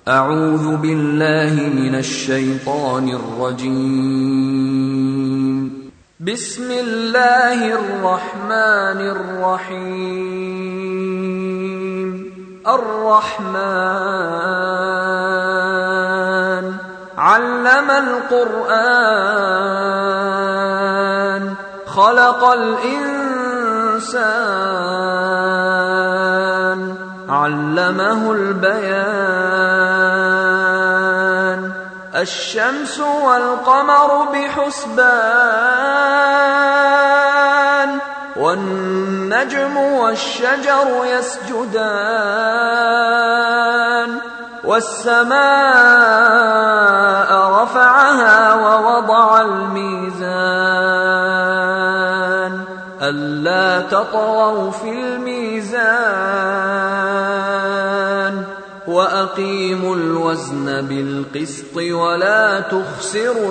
أعوذ بالله من الشيطان الرجيم. بسم الله الرحمن الرحيم. الرحمن علم القرآن خلق الإنسان علمه البيان. الشمس والقمر بحسبان والنجم والشجر يسجدان. والسماء رفعها ووضع الميزان ألا تطغوا في الميزان وأقيموا الوزن بالقسط ولا تخسروا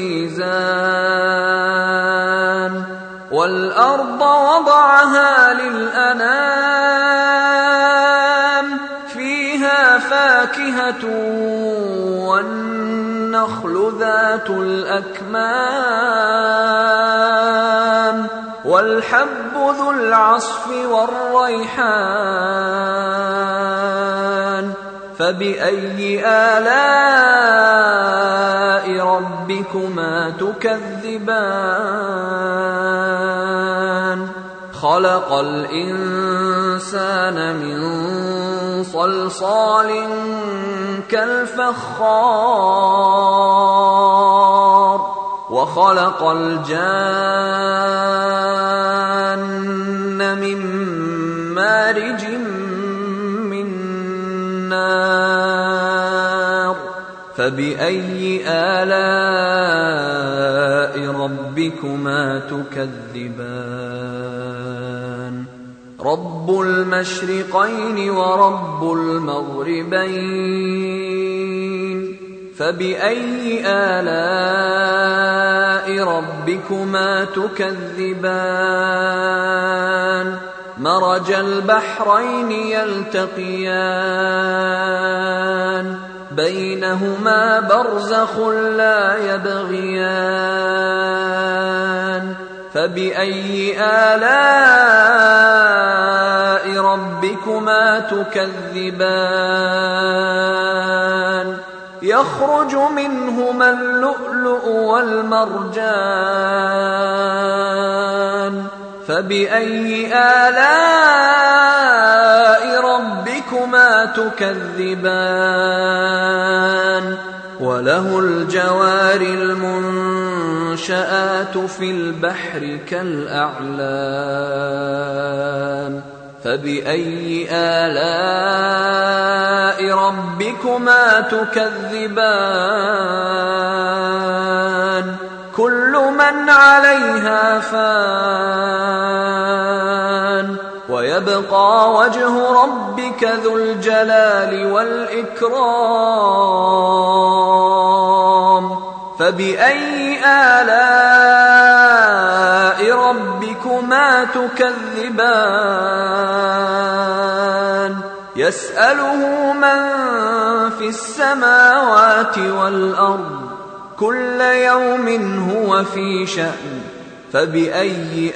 الميزان. والأرض وضعها للأنام فيها فاكهة والنخل ذات الأكمام والحب ذو العصف والريحان. فبأي آلاء ربكما تكذبان؟ خلق الإنسان من صلصال كالفخار وخلق الجان من مارج من نار. فبأي آلاء ربكما تكذبان؟ رب المشرقين ورب المغربين. فبأي آلاء ربكما تكذبان؟ مرج البحرين يلتقيان بينهما برزخ لا يبغيان. فبأي آلاء ربكما تكذبان؟ يخرج منهما اللؤلؤ والمرجان. فبأي آلاء ربكما تكذبان؟ وله الجوار المنشآت في البحر كالأعلام. فبأي آلاء ربكما تكذبان؟ كل من عليها فان ويبقى وجه ربك ذو الجلال والإكرام. فبأي آلاء ربكما تكذبان؟ يسأله من في السماوات والأرض كل يوم هو في شأن. فبأي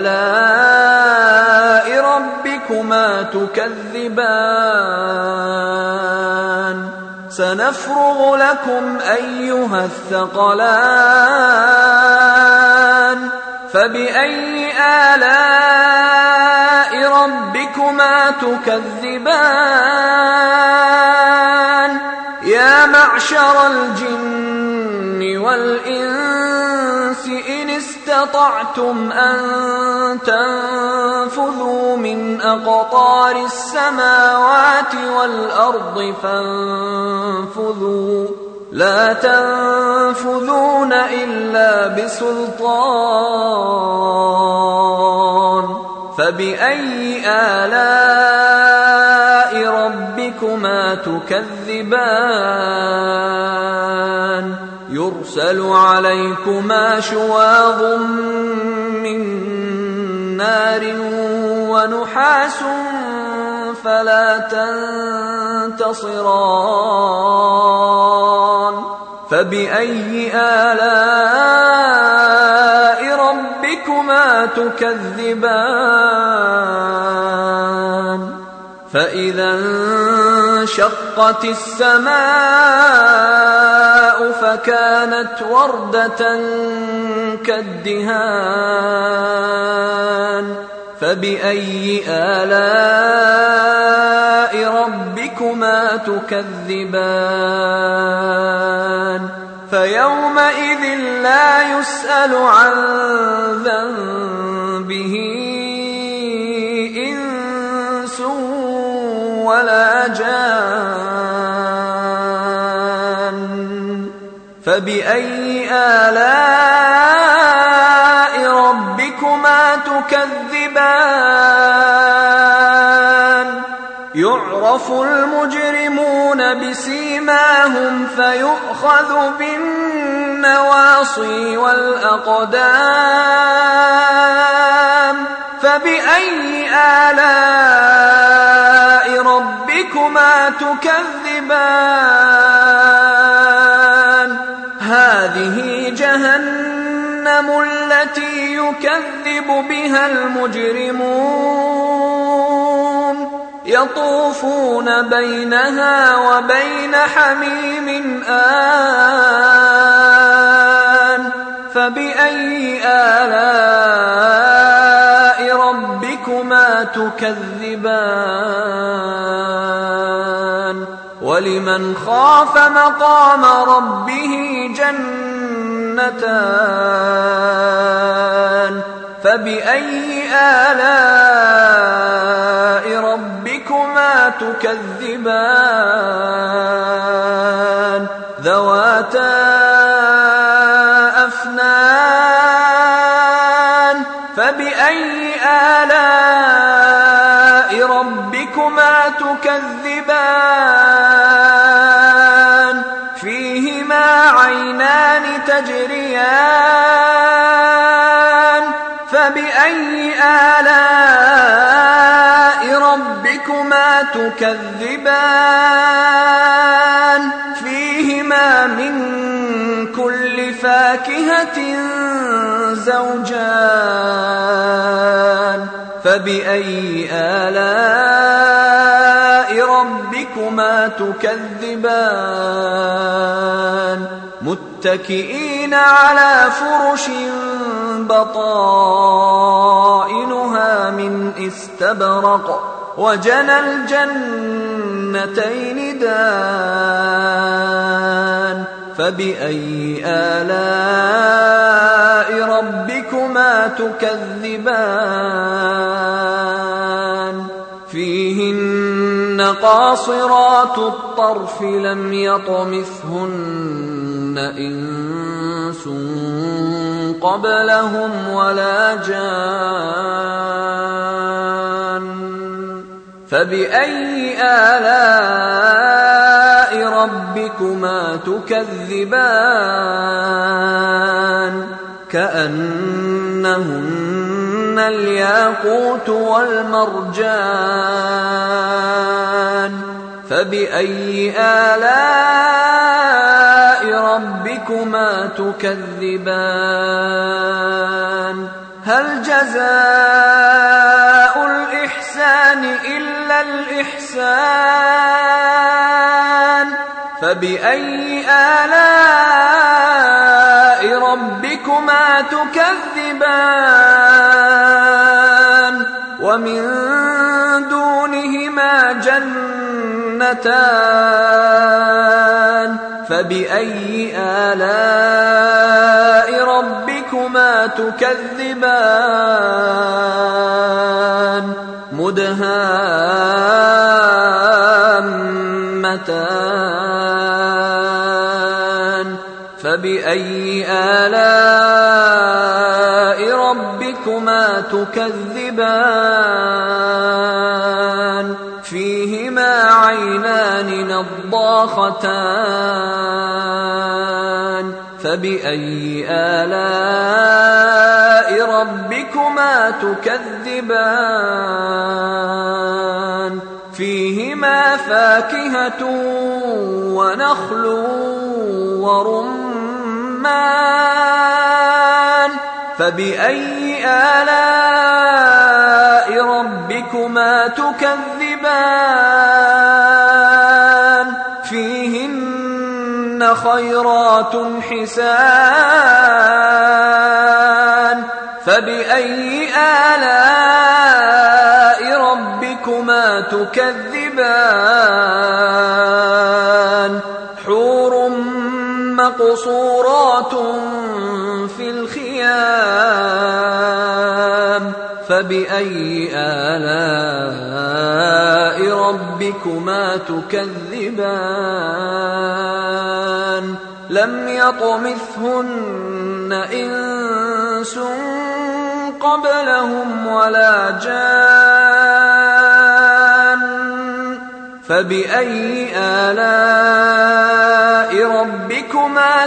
آلاء ربكما تكذبان؟ سنفرغ لكم أيها الثقلان. فبأي آلاء ربكما تكذبان؟ يا معشر الجن والإنس إن استطعتم أن تنفذوا من أقطار السماوات والأرض فانفذوا لا تنفذون إلا بسلطان. فبأي آلاء ربكما تكذبان؟ يرسل عليكما شواظ من نار ونحاس فلا تنتصران. فبأي آلاء ربكما تكذبان فإذا انشقت السماء فكانت وردة كالدهان فبأي آلاء ربكما تكذبان فيومئذ لا يسأل عن ذنبه إنس ولا جان فبأي آلاء ربكما تكذبان يعرف المجرمون بسيماهم فيؤخذ بالنواصي والأقدام فبأي آلاء ربكما تكذبان هذه جهنم التي يكذب بها المجرمون يطوفون بينها وبين حميم آن فبأي آلاء ربكما تكذبان ولمن خاف مقام ربه جنتان فبأي آلاء ربكما تكذبان ذواتا أفنان فبأي آلاء ربكما تكذبان فيهما عينان تجريان فبأي آلاء ربكما تكذبان فيهما من كل فاكهة زوجان فبأي آلاء ربكما تكذبان متكئين على فرش بطائنها من استبرق وجنى الجنتين دان فبأي آلاء ربكما تكذبان فيهن قاصرات الطرف لم يطمثهن إنس قبلهم ولا جان فبأي آلاء ربكما تكذبان كأنهن الياقوت والمرجان فبأي آلاء ربكما تكذبان هل جزاء الإحسان إلا الإحسان فبأي آلاء ربكما تكذبان ومن دونهما جنتان فبأي آلاء ربكما تكذبان مدهامتان فبأي آلاء ربكما تكذبان فيهما عينان نضاختان فبأي آلاء ربكما تكذبان فيهما فاكهة ونخل ورمان فبأي آلاء ربكما تكذبان فيهن خيرات حسان فبأي آلاء ربكما تكذبان حور مقصورات في الخيام فبأي آلاء ربكما تكذبان لم يطمثهن إنس قبلهم ولا جان فبأي آلاء ربكما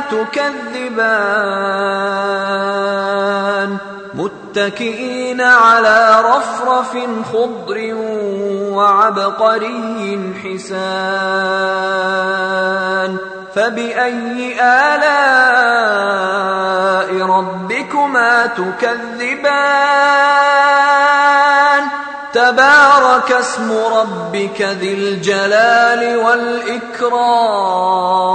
تكذبان متكئين على رفرف خضر وعبقري حسان فبأي آلاء ربكما تكذبان تبارك اسم ربك ذي الجلال والإكرام